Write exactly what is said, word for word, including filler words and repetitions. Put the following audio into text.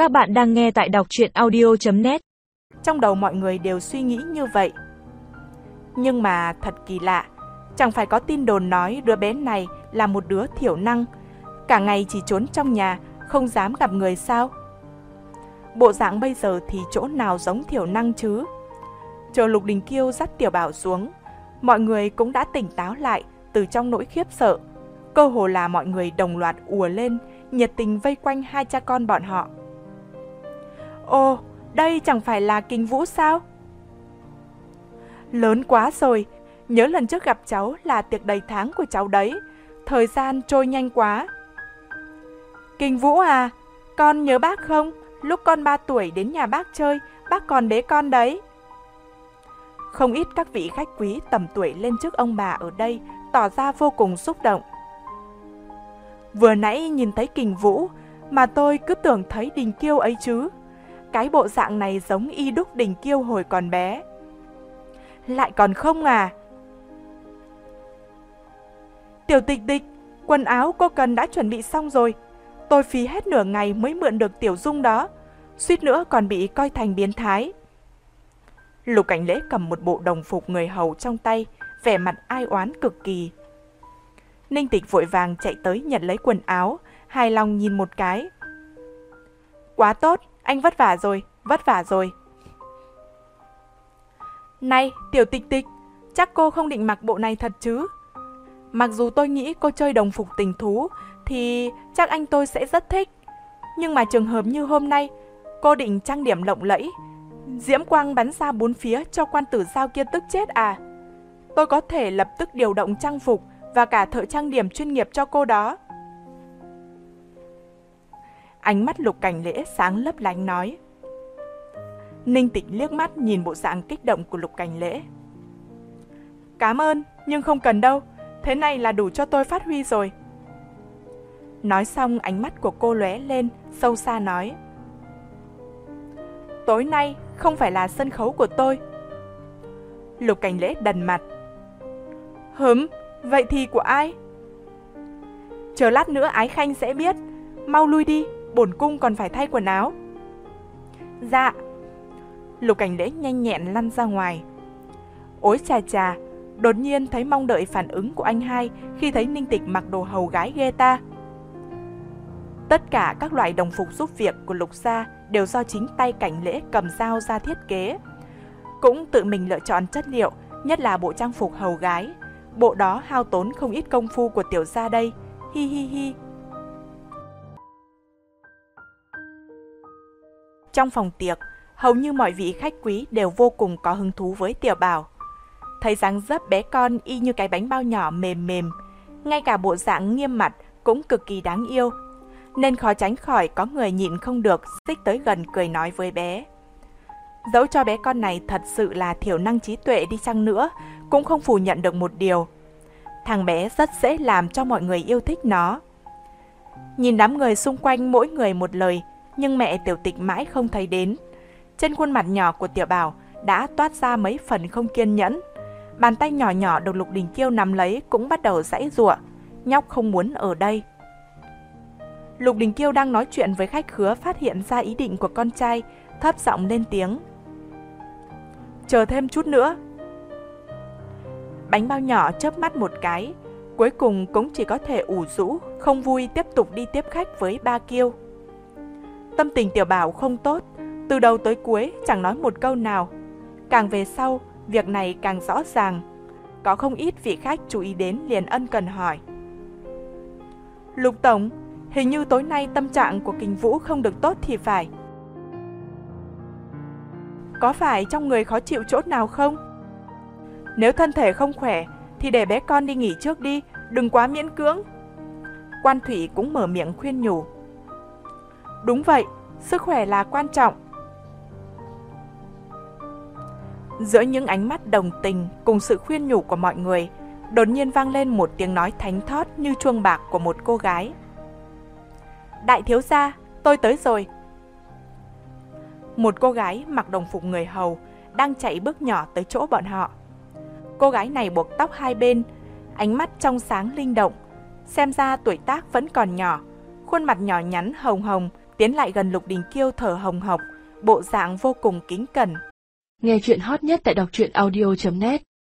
Các bạn đang nghe tại đọc truyện audio chấm net. Trong đầu mọi người đều suy nghĩ như vậy. Nhưng mà thật kỳ lạ, chẳng phải có tin đồn nói đứa bé này là một đứa thiểu năng, cả ngày chỉ trốn trong nhà, không dám gặp người sao? Bộ dạng bây giờ thì chỗ nào giống thiểu năng chứ? Chờ Lục Đình Kiêu dắt Tiểu Bảo xuống, mọi người cũng đã tỉnh táo lại từ trong nỗi khiếp sợ. Cơ hồ là mọi người đồng loạt ùa lên, nhiệt tình vây quanh hai cha con bọn họ. Ồ, đây chẳng phải là Kình Vũ sao? Lớn quá rồi, nhớ lần trước gặp cháu là tiệc đầy tháng của cháu đấy, thời gian trôi nhanh quá. Kình Vũ à, con nhớ bác không? Lúc con ba tuổi đến nhà bác chơi, bác còn bế con đấy. Không ít các vị khách quý tầm tuổi lên trước ông bà ở đây tỏ ra vô cùng xúc động. Vừa nãy nhìn thấy Kình Vũ mà tôi cứ tưởng thấy Đình Kiêu ấy chứ. Cái bộ dạng này giống y đúc Đình Kiêu hồi còn bé. Lại còn không à? Tiểu Tịch Tịch, quần áo cô cần đã chuẩn bị xong rồi. Tôi phí hết nửa ngày mới mượn được Tiểu Dung đó, suýt nữa còn bị coi thành biến thái. Lục Cảnh Lễ cầm một bộ đồng phục người hầu trong tay, vẻ mặt ai oán cực kỳ. Ninh Tịch vội vàng chạy tới nhận lấy quần áo, hài lòng nhìn một cái. Quá tốt, anh vất vả rồi, vất vả rồi. Này, Tiểu Tịch Tịch, chắc cô không định mặc bộ này thật chứ? Mặc dù tôi nghĩ cô chơi đồng phục tình thú thì chắc anh tôi sẽ rất thích. Nhưng mà trường hợp như hôm nay, cô định trang điểm lộng lẫy, diễm quang bắn ra bốn phía cho quan tử Giao kia tức chết à? Tôi có thể lập tức điều động trang phục và cả thợ trang điểm chuyên nghiệp cho cô đó. Ánh mắt Lục Cảnh Lễ sáng lấp lánh nói. Ninh Tịch liếc mắt nhìn bộ dạng kích động của Lục Cảnh Lễ. Cảm ơn, nhưng không cần đâu, thế này là đủ cho tôi phát huy rồi. Nói xong ánh mắt của cô lóe lên, sâu xa nói. Tối nay không phải là sân khấu của tôi. Lục Cảnh Lễ đần mặt. Hửm, vậy thì của ai? Chờ lát nữa Ái Khanh sẽ biết. Mau lui đi, bổn cung còn phải thay quần áo. Dạ. Lục Cảnh Lễ nhanh nhẹn lăn ra ngoài. Ối chà chà, đột nhiên thấy mong đợi phản ứng của anh hai khi thấy Ninh Tịch mặc đồ hầu gái ghê ta. Tất cả các loại đồng phục giúp việc của Lục gia đều do chính tay Cảnh Lễ cầm dao ra thiết kế. Cũng tự mình lựa chọn chất liệu, nhất là bộ trang phục hầu gái. Bộ đó hao tốn không ít công phu của tiểu gia đây. Hi hi hi. Trong phòng tiệc, hầu như mọi vị khách quý đều vô cùng có hứng thú với Tiểu Bảo. Thấy dáng dấp bé con y như cái bánh bao nhỏ mềm mềm, ngay cả bộ dạng nghiêm mặt cũng cực kỳ đáng yêu, nên khó tránh khỏi có người nhịn không được xích tới gần cười nói với bé. Dẫu cho bé con này thật sự là thiểu năng trí tuệ đi chăng nữa, cũng không phủ nhận được một điều. Thằng bé rất dễ làm cho mọi người yêu thích nó. Nhìn đám người xung quanh mỗi người một lời, nhưng mẹ Tiểu Tịch mãi không thấy đến. Trên khuôn mặt nhỏ của Tiểu Bảo đã toát ra mấy phần không kiên nhẫn. Bàn tay nhỏ nhỏ được Lục Đình Kiêu nắm lấy cũng bắt đầu giãy giụa. Nhóc không muốn ở đây. Lục Đình Kiêu đang nói chuyện với khách khứa phát hiện ra ý định của con trai, thấp giọng lên tiếng. Chờ thêm chút nữa. Bánh bao nhỏ chớp mắt một cái, cuối cùng cũng chỉ có thể ủ rũ, không vui tiếp tục đi tiếp khách với ba Kiêu. Tâm tình Tiểu Bảo không tốt, từ đầu tới cuối chẳng nói một câu nào. Càng về sau, việc này càng rõ ràng. Có không ít vị khách chú ý đến liền ân cần hỏi. Lục Tổng, hình như tối nay tâm trạng của Kình Vũ không được tốt thì phải. Có phải trong người khó chịu chỗ nào không? Nếu thân thể không khỏe thì để bé con đi nghỉ trước đi, đừng quá miễn cưỡng. Quan Thủy cũng mở miệng khuyên nhủ. Đúng vậy, sức khỏe là quan trọng. Giữa những ánh mắt đồng tình cùng sự khuyên nhủ của mọi người, đột nhiên vang lên một tiếng nói thánh thót như chuông bạc của một cô gái. Đại thiếu gia, tôi tới rồi. Một cô gái mặc đồng phục người hầu đang chạy bước nhỏ tới chỗ bọn họ. Cô gái này buộc tóc hai bên, ánh mắt trong sáng linh động, xem ra tuổi tác vẫn còn nhỏ, khuôn mặt nhỏ nhắn hồng hồng, tiến lại gần Lục Đình Kiêu thở hồng hộc, bộ dạng vô cùng kính cẩn. Nghe chuyện hot nhất tại đọc truyện audio chấm net.